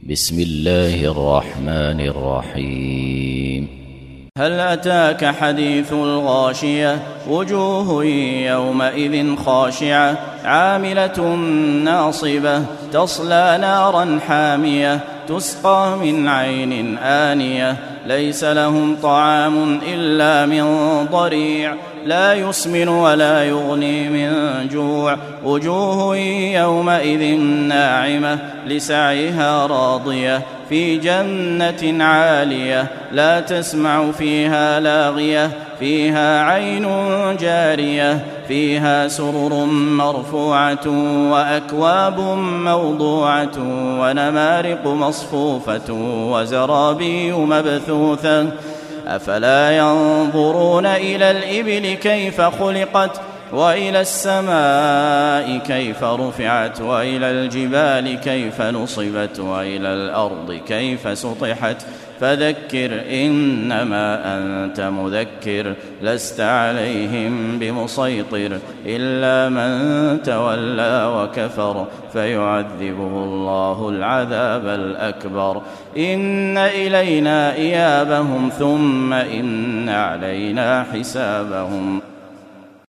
بسم الله الرحمن الرحيم. هل أتاك حديث الغاشية وجوه يومئذ خاشعة عاملة ناصبة تصلى نارا حامية تسقى من عين آنية ليس لهم طعام إلا من ضريع لا يسمن ولا يغني من جوع وجوه يومئذ ناعمة لسعيها راضية في جنة عالية لا تسمع فيها لاغية فيها عين جارية فيها سرر مرفوعة وأكواب موضوعة ونمارق مصفوفة وزرابي مبثوثة أفلا ينظرون إلى الإبل كيف خلقت وإلى السماء كيف رفعت وإلى الجبال كيف نصبت وإلى الأرض كيف سطحت فذكر إنما أنت مذكر لست عليهم بمسيطر إلا من تولى وكفر فيعذبه الله العذاب الأكبر إن إلينا إيابهم ثم إن علينا حسابهم.